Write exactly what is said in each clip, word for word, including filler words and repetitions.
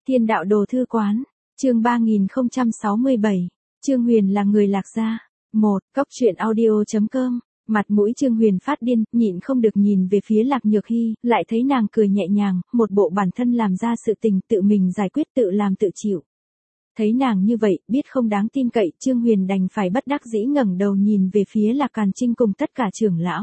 Thiên đạo đồ thư quán, chương ba nghìn không trăm sáu mươi bảy, Trương Huyền là người Lạc Gia. một. Cốc truyện audio chấm com. Mặt mũi Trương Huyền phát điên, nhịn không được nhìn về phía Lạc Nhược Hy, lại thấy nàng cười nhẹ nhàng, một bộ bản thân làm ra sự tình tự mình giải quyết tự làm tự chịu. Thấy nàng như vậy, biết không đáng tin cậy, Trương Huyền đành phải bất đắc dĩ ngẩng đầu nhìn về phía Lạc Càn Trinh cùng tất cả trưởng lão.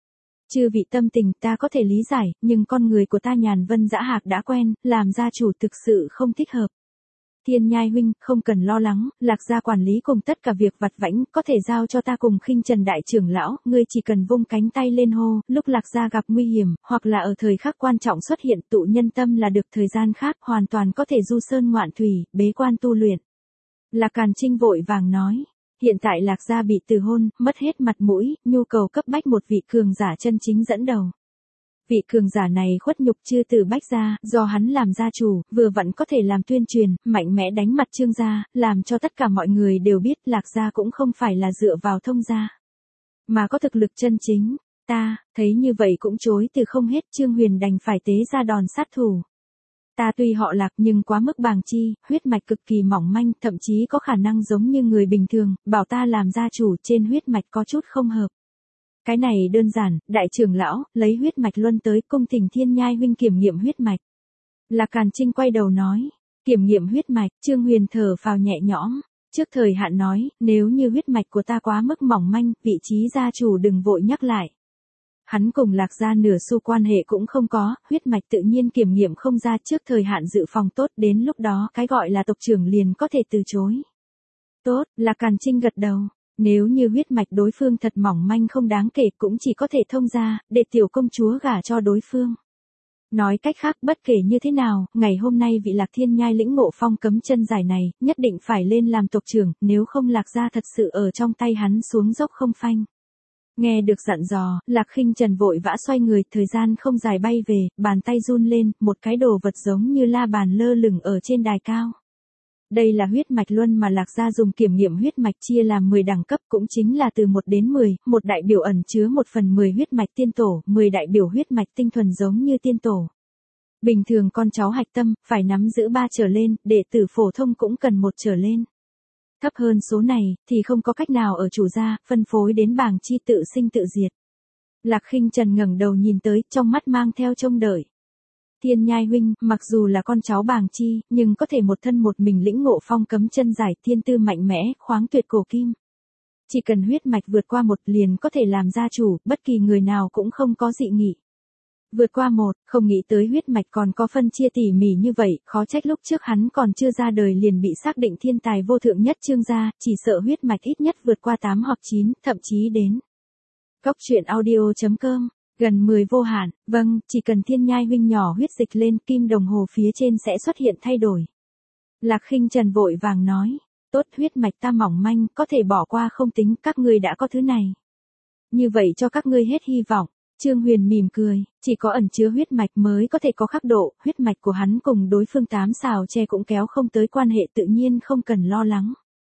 Chư vị tâm tình ta có thể lý giải, nhưng con người của ta Nhàn Vân Dã Hạc đã quen, làm gia chủ thực sự không thích hợp. Thiên Nhai huynh, không cần lo lắng, Lạc Gia quản lý cùng tất cả việc vặt vãnh, có thể giao cho ta cùng Khinh Trần đại trưởng lão, ngươi chỉ cần vung cánh tay lên hô, lúc Lạc Gia gặp nguy hiểm, hoặc là ở thời khắc quan trọng xuất hiện tụ nhân tâm là được, thời gian khác, hoàn toàn có thể du sơn ngoạn thủy, bế quan tu luyện. Lạc Càn Trinh vội vàng nói, hiện tại Lạc Gia bị từ hôn, mất hết mặt mũi, nhu cầu cấp bách một vị cường giả chân chính dẫn đầu. Vị cường giả này khuất nhục chư từ Bách Gia, do hắn làm gia chủ, vừa vẫn có thể làm tuyên truyền, mạnh mẽ đánh mặt Trương gia, làm cho tất cả mọi người đều biết Lạc Gia cũng không phải là dựa vào thông gia, mà có thực lực chân chính. Ta, thấy như vậy cũng chối từ không hết, Trương Huyền đành phải tế ra đòn sát thủ. Ta tuy họ Lạc nhưng quá mức bàng chi, huyết mạch cực kỳ mỏng manh, thậm chí có khả năng giống như người bình thường, bảo ta làm gia chủ trên huyết mạch có chút không hợp. Cái này đơn giản, đại trưởng lão, lấy huyết mạch luân tới cung thỉnh Thiên Nhai huynh kiểm nghiệm huyết mạch. Lạc Càn Trinh quay đầu nói, kiểm nghiệm huyết mạch, Trương Huyền thở phào nhẹ nhõm, trước thời hạn nói, nếu như huyết mạch của ta quá mức mỏng manh, vị trí gia chủ đừng vội nhắc lại. Hắn cùng Lạc Gia nửa xu quan hệ cũng không có, huyết mạch tự nhiên kiểm nghiệm không ra, trước thời hạn dự phòng tốt, đến lúc đó cái gọi là tộc trưởng liền có thể từ chối. Tốt, Lạc Càn Trinh gật đầu. Nếu như huyết mạch đối phương thật mỏng manh không đáng kể cũng chỉ có thể thông ra, để tiểu công chúa gả cho đối phương. Nói cách khác, bất kể như thế nào, ngày hôm nay vị Lạc Thiên Nhai lĩnh ngộ phong cấm chân giải này, nhất định phải lên làm tộc trưởng, nếu không Lạc Gia thật sự ở trong tay hắn xuống dốc không phanh. Nghe được dặn dò, Lạc Khinh Trần vội vã xoay người, thời gian không dài bay về, bàn tay run lên, một cái đồ vật giống như la bàn lơ lửng ở trên đài cao. Đây là huyết mạch luân mà Lạc Gia dùng kiểm nghiệm huyết mạch chia làm mười đẳng cấp, cũng chính là từ một đến mười, một đại biểu ẩn chứa một phần mười huyết mạch tiên tổ, mười đại biểu huyết mạch tinh thuần giống như tiên tổ. Bình thường con cháu hạch tâm, phải nắm giữ ba trở lên, đệ tử phổ thông cũng cần một trở lên. Thấp hơn số này, thì không có cách nào ở chủ gia, phân phối đến bảng chi tự sinh tự diệt. Lạc Khinh Trần ngẩng đầu nhìn tới, trong mắt mang theo trông đợi. Thiên Nhai huynh, mặc dù là con cháu bàng chi, nhưng có thể một thân một mình lĩnh ngộ phong cấm chân giải, thiên tư mạnh mẽ, khoáng tuyệt cổ kim. Chỉ cần huyết mạch vượt qua một liền có thể làm gia chủ, bất kỳ người nào cũng không có dị nghị. Vượt qua một, không nghĩ tới huyết mạch còn có phân chia tỉ mỉ như vậy, khó trách lúc trước hắn còn chưa ra đời liền bị xác định thiên tài vô thượng nhất Trương gia, chỉ sợ huyết mạch ít nhất vượt qua tám hoặc chín, thậm chí đến. Cốc truyện audio chấm com. Gần mười vô hạn, vâng, chỉ cần Thiên Nhai huynh nhỏ huyết dịch lên, kim đồng hồ phía trên sẽ xuất hiện thay đổi. Lạc Khinh Trần vội vàng nói, tốt, huyết mạch ta mỏng manh, có thể bỏ qua không tính, các ngươi đã có thứ này. Như vậy cho các ngươi hết hy vọng. Trương Huyền mỉm cười, chỉ có ẩn chứa huyết mạch mới có thể có khắc độ, huyết mạch của hắn cùng đối phương tám xào tre cũng kéo không tới quan hệ, tự nhiên không cần lo lắng.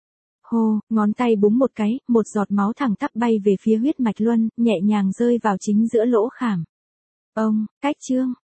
Hô, ngón tay búng một cái, một giọt máu thẳng tắp bay về phía huyết mạch luân, nhẹ nhàng rơi vào chính giữa lỗ khảm. Ông, cách trương,